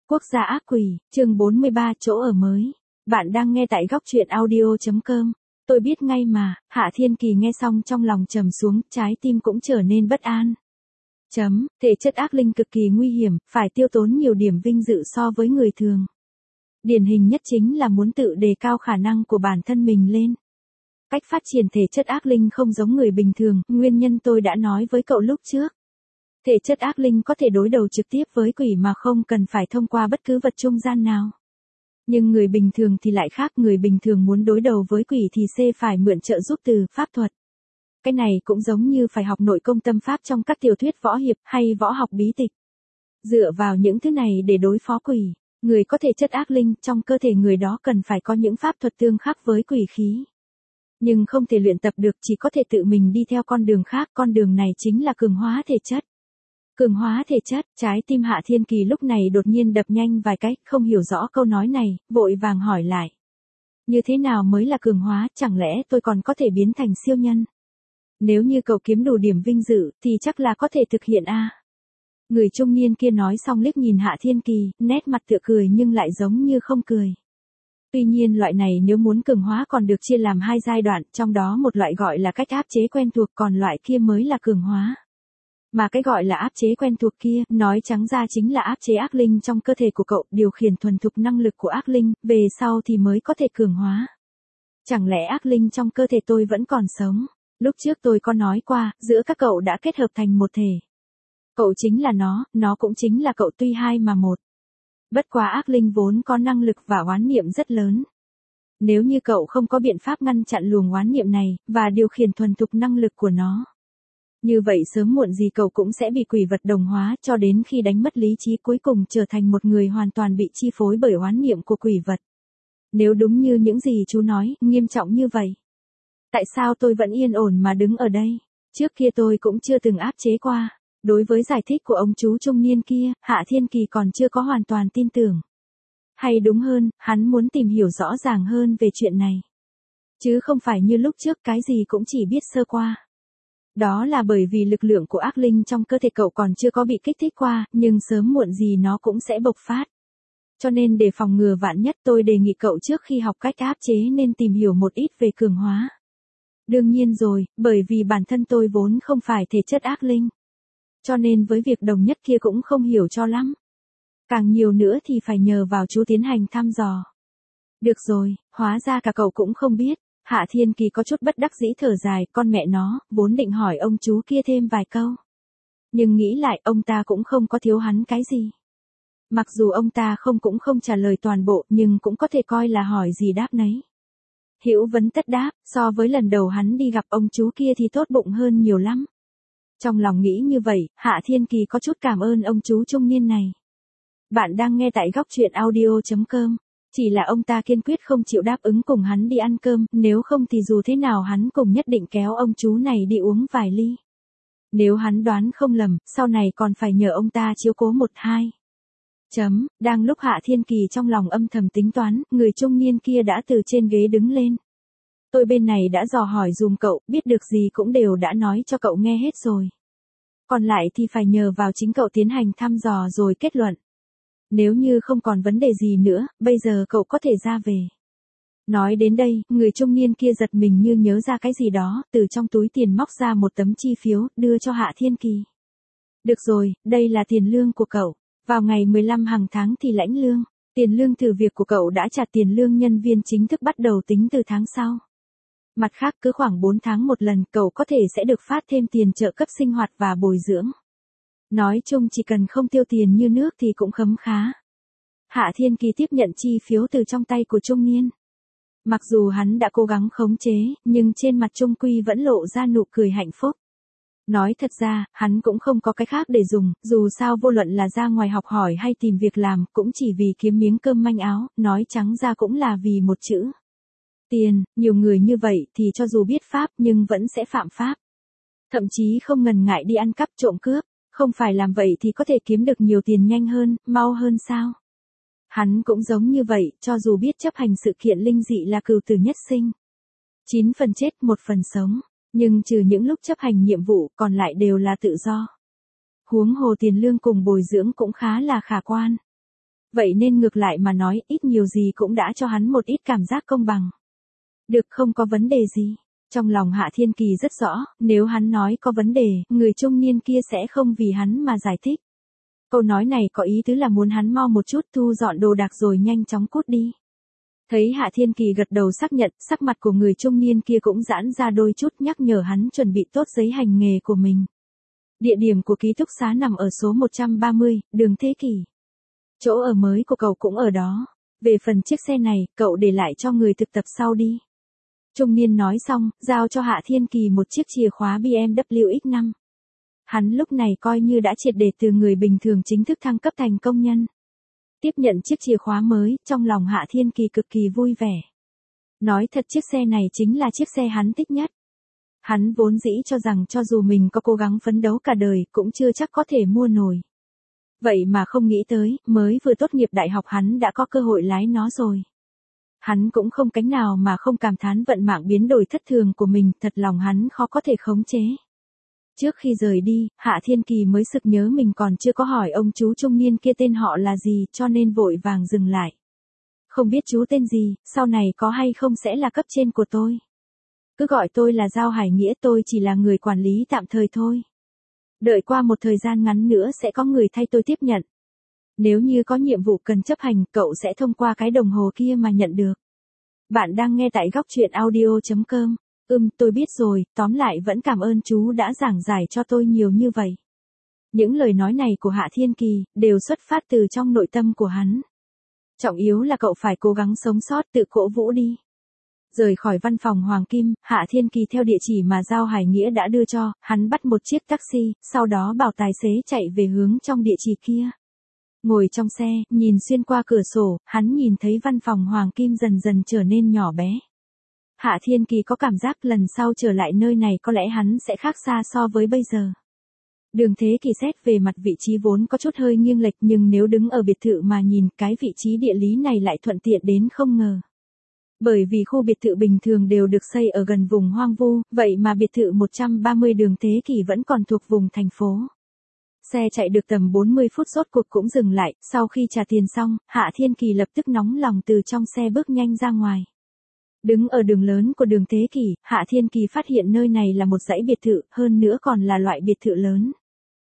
Quốc gia ác quỷ, chương 43 chỗ ở mới. Bạn đang nghe tại góc truyện audio.com. Tôi biết ngay mà, Hạ Thiên Kỳ nghe xong trong lòng trầm xuống, trái tim cũng trở nên bất an. Thể chất ác linh cực kỳ nguy hiểm, phải tiêu tốn nhiều điểm vinh dự so với người thường. Điển hình nhất chính là muốn tự đề cao khả năng của bản thân mình lên. Cách phát triển thể chất ác linh không giống người bình thường, nguyên nhân tôi đã nói với cậu lúc trước. Thể chất ác linh có thể đối đầu trực tiếp với quỷ mà không cần phải thông qua bất cứ vật trung gian nào. Nhưng người bình thường thì lại khác, người bình thường muốn đối đầu với quỷ thì phải mượn trợ giúp từ pháp thuật. Cái này cũng giống như phải học nội công tâm pháp trong các tiểu thuyết võ hiệp hay võ học bí tịch. Dựa vào những thứ này để đối phó quỷ, người có thể chất ác linh trong cơ thể người đó cần phải có những pháp thuật tương khắc với quỷ khí. Nhưng không thể luyện tập được, chỉ có thể tự mình đi theo con đường khác, con đường này chính là cường hóa thể chất. Cường hóa thể chất, trái tim Hạ Thiên Kỳ lúc này đột nhiên đập nhanh vài cái, không hiểu rõ câu nói này, vội vàng hỏi lại. Như thế nào mới là cường hóa, chẳng lẽ tôi còn có thể biến thành siêu nhân? Nếu như cậu kiếm đủ điểm vinh dự, thì chắc là có thể thực hiện a. Người trung niên kia nói xong liếc nhìn Hạ Thiên Kỳ, nét mặt tựa cười nhưng lại giống như không cười. Tuy nhiên loại này nếu muốn cường hóa còn được chia làm hai giai đoạn, trong đó một loại gọi là cách áp chế quen thuộc, còn loại kia mới là cường hóa. Mà cái gọi là áp chế quen thuộc kia, nói trắng ra chính là áp chế ác linh trong cơ thể của cậu, điều khiển thuần thục năng lực của ác linh, về sau thì mới có thể cường hóa. Chẳng lẽ ác linh trong cơ thể tôi vẫn còn sống? Lúc trước tôi có nói qua, giữa các cậu đã kết hợp thành một thể. Cậu chính là nó cũng chính là cậu, tuy hai mà một. Bất quá ác linh vốn có năng lực và oán niệm rất lớn. Nếu như cậu không có biện pháp ngăn chặn luồng oán niệm này, và điều khiển thuần thục năng lực của nó, như vậy sớm muộn gì cậu cũng sẽ bị quỷ vật đồng hóa, cho đến khi đánh mất lý trí cuối cùng trở thành một người hoàn toàn bị chi phối bởi oán niệm của quỷ vật. Nếu đúng như những gì chú nói, nghiêm trọng như vậy, tại sao tôi vẫn yên ổn mà đứng ở đây? Trước kia tôi cũng chưa từng áp chế qua. Đối với giải thích của ông chú trung niên kia, Hạ Thiên Kỳ còn chưa có hoàn toàn tin tưởng. Hay đúng hơn, hắn muốn tìm hiểu rõ ràng hơn về chuyện này. Chứ không phải như lúc trước cái gì cũng chỉ biết sơ qua. Đó là bởi vì lực lượng của ác linh trong cơ thể cậu còn chưa có bị kích thích qua, nhưng sớm muộn gì nó cũng sẽ bộc phát. Cho nên để phòng ngừa vạn nhất, tôi đề nghị cậu trước khi học cách áp chế nên tìm hiểu một ít về cường hóa. Đương nhiên rồi, bởi vì bản thân tôi vốn không phải thể chất ác linh. Cho nên với việc đồng nhất kia cũng không hiểu cho lắm. Càng nhiều nữa thì phải nhờ vào chú tiến hành thăm dò. Được rồi, hóa ra cả cậu cũng không biết. Hạ Thiên Kỳ có chút bất đắc dĩ thở dài, con mẹ nó, vốn định hỏi ông chú kia thêm vài câu. Nhưng nghĩ lại, ông ta cũng không có thiếu hắn cái gì. Mặc dù ông ta cũng không trả lời toàn bộ, nhưng cũng có thể coi là hỏi gì đáp nấy. Hữu vấn tất đáp, so với lần đầu hắn đi gặp ông chú kia thì tốt bụng hơn nhiều lắm. Trong lòng nghĩ như vậy, Hạ Thiên Kỳ có chút cảm ơn ông chú trung niên này. Bạn đang nghe tại góc truyện audio.com. Chỉ là ông ta kiên quyết không chịu đáp ứng cùng hắn đi ăn cơm, nếu không thì dù thế nào hắn cũng nhất định kéo ông chú này đi uống vài ly. Nếu hắn đoán không lầm, sau này còn phải nhờ ông ta chiếu cố một hai. Đang lúc Hạ Thiên Kỳ trong lòng âm thầm tính toán, người trung niên kia đã từ trên ghế đứng lên. Tôi bên này đã dò hỏi dùm cậu, biết được gì cũng đều đã nói cho cậu nghe hết rồi. Còn lại thì phải nhờ vào chính cậu tiến hành thăm dò rồi kết luận. Nếu như không còn vấn đề gì nữa, bây giờ cậu có thể ra về. Nói đến đây, người trung niên kia giật mình như nhớ ra cái gì đó, từ trong túi tiền móc ra một tấm chi phiếu, đưa cho Hạ Thiên Kỳ. Được rồi, đây là tiền lương của cậu. Vào ngày 15 hàng tháng thì lãnh lương. Tiền lương thử việc của cậu đã trả, tiền lương nhân viên chính thức bắt đầu tính từ tháng sau. Mặt khác cứ khoảng 4 tháng một lần, cậu có thể sẽ được phát thêm tiền trợ cấp sinh hoạt và bồi dưỡng. Nói chung chỉ cần không tiêu tiền như nước thì cũng khấm khá. Hạ Thiên Kỳ tiếp nhận chi phiếu từ trong tay của trung niên. Mặc dù hắn đã cố gắng khống chế, nhưng trên mặt trung quy vẫn lộ ra nụ cười hạnh phúc. Nói thật ra, hắn cũng không có cái khác để dùng, dù sao vô luận là ra ngoài học hỏi hay tìm việc làm, cũng chỉ vì kiếm miếng cơm manh áo, nói trắng ra cũng là vì một chữ. Tiền, nhiều người như vậy thì cho dù biết pháp nhưng vẫn sẽ phạm pháp. Thậm chí không ngần ngại đi ăn cắp trộm cướp, không phải làm vậy thì có thể kiếm được nhiều tiền nhanh hơn, mau hơn sao? Hắn cũng giống như vậy, cho dù biết chấp hành sự kiện linh dị là cừu tử nhất sinh. 9 phần chết, 1 phần sống, nhưng trừ những lúc chấp hành nhiệm vụ, còn lại đều là tự do. Huống hồ tiền lương cùng bồi dưỡng cũng khá là khả quan. Vậy nên ngược lại mà nói, ít nhiều gì cũng đã cho hắn một ít cảm giác công bằng. Được, không có vấn đề gì. Trong lòng Hạ Thiên Kỳ rất rõ, nếu hắn nói có vấn đề, người trung niên kia sẽ không vì hắn mà giải thích. Câu nói này có ý tứ là muốn hắn mau một chút thu dọn đồ đạc rồi nhanh chóng cút đi. Thấy Hạ Thiên Kỳ gật đầu xác nhận, sắc mặt của người trung niên kia cũng giãn ra đôi chút, nhắc nhở hắn chuẩn bị tốt giấy hành nghề của mình. Địa điểm của ký túc xá nằm ở số 130, đường Thế Kỷ. Chỗ ở mới của cậu cũng ở đó. Về phần chiếc xe này, cậu để lại cho người thực tập sau đi. Trung niên nói xong, giao cho Hạ Thiên Kỳ một chiếc chìa khóa BMW X5. Hắn lúc này coi như đã triệt để từ người bình thường chính thức thăng cấp thành công nhân. Tiếp nhận chiếc chìa khóa mới, trong lòng Hạ Thiên Kỳ cực kỳ vui vẻ. Nói thật, chiếc xe này chính là chiếc xe hắn thích nhất. Hắn vốn dĩ cho rằng cho dù mình có cố gắng phấn đấu cả đời, cũng chưa chắc có thể mua nổi. Vậy mà không nghĩ tới, mới vừa tốt nghiệp đại học hắn đã có cơ hội lái nó rồi. Hắn cũng không cánh nào mà không cảm thán vận mạng biến đổi thất thường của mình, thật lòng hắn khó có thể khống chế. Trước khi rời đi, Hạ Thiên Kỳ mới sực nhớ mình còn chưa có hỏi ông chú trung niên kia tên họ là gì, cho nên vội vàng dừng lại. Không biết chú tên gì, sau này có hay không sẽ là cấp trên của tôi. Cứ gọi tôi là Giao Hải Nghĩa, tôi chỉ là người quản lý tạm thời thôi. Đợi qua một thời gian ngắn nữa sẽ có người thay tôi tiếp nhận. Nếu như có nhiệm vụ cần chấp hành, cậu sẽ thông qua cái đồng hồ kia mà nhận được. Bạn đang nghe tại góc truyện audio.com. Tôi biết rồi, tóm lại vẫn cảm ơn chú đã giảng giải cho tôi nhiều như vậy. Những lời nói này của Hạ Thiên Kỳ, đều xuất phát từ trong nội tâm của hắn. Trọng yếu là cậu phải cố gắng sống sót, tự cổ vũ đi. Rời khỏi văn phòng Hoàng Kim, Hạ Thiên Kỳ theo địa chỉ mà Giao Hải Nghĩa đã đưa cho, hắn bắt một chiếc taxi, sau đó bảo tài xế chạy về hướng trong địa chỉ kia. Ngồi trong xe, nhìn xuyên qua cửa sổ, hắn nhìn thấy văn phòng Hoàng Kim dần dần trở nên nhỏ bé. Hạ Thiên Kỳ có cảm giác lần sau trở lại nơi này có lẽ hắn sẽ khác xa so với bây giờ. Đường Thế Kỷ xét về mặt vị trí vốn có chút hơi nghiêng lệch, nhưng nếu đứng ở biệt thự mà nhìn, cái vị trí địa lý này lại thuận tiện đến không ngờ. Bởi vì khu biệt thự bình thường đều được xây ở gần vùng hoang vu, vậy mà biệt thự 130 đường Thế Kỷ vẫn còn thuộc vùng thành phố. Xe chạy được tầm 40 phút rốt cuộc cũng dừng lại, sau khi trả tiền xong, Hạ Thiên Kỳ lập tức nóng lòng từ trong xe bước nhanh ra ngoài. Đứng ở đường lớn của đường Thế Kỷ, Hạ Thiên Kỳ phát hiện nơi này là một dãy biệt thự, hơn nữa còn là loại biệt thự lớn.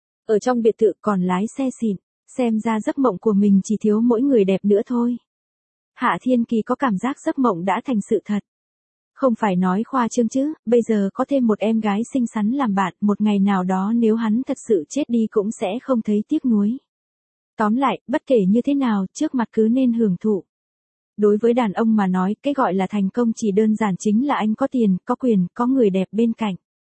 Ở trong biệt thự còn lái xe xịn, xem ra giấc mộng của mình chỉ thiếu mỗi người đẹp nữa thôi. Hạ Thiên Kỳ có cảm giác giấc mộng đã thành sự thật. Không phải nói khoa trương chứ, bây giờ có thêm một em gái xinh xắn làm bạn, một ngày nào đó nếu hắn thật sự chết đi cũng sẽ không thấy tiếc nuối. Tóm lại, bất kể như thế nào, trước mặt cứ nên hưởng thụ. Đối với đàn ông mà nói, cái gọi là thành công chỉ đơn giản chính là anh có tiền, có quyền, có người đẹp bên cạnh.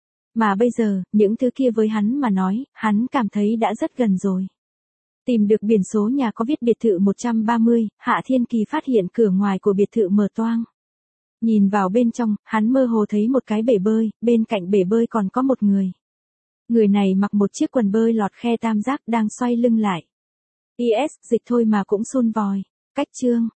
Mà bây giờ, những thứ kia với hắn mà nói, hắn cảm thấy đã rất gần rồi. Tìm được biển số nhà có viết biệt thự 130, Hạ Thiên Kỳ phát hiện cửa ngoài của biệt thự mở toang. Nhìn vào bên trong, hắn mơ hồ thấy một cái bể bơi, bên cạnh bể bơi còn có một người. Người này mặc một chiếc quần bơi lọt khe tam giác đang xoay lưng lại. Dịch thôi mà cũng sun vòi. Cách chương.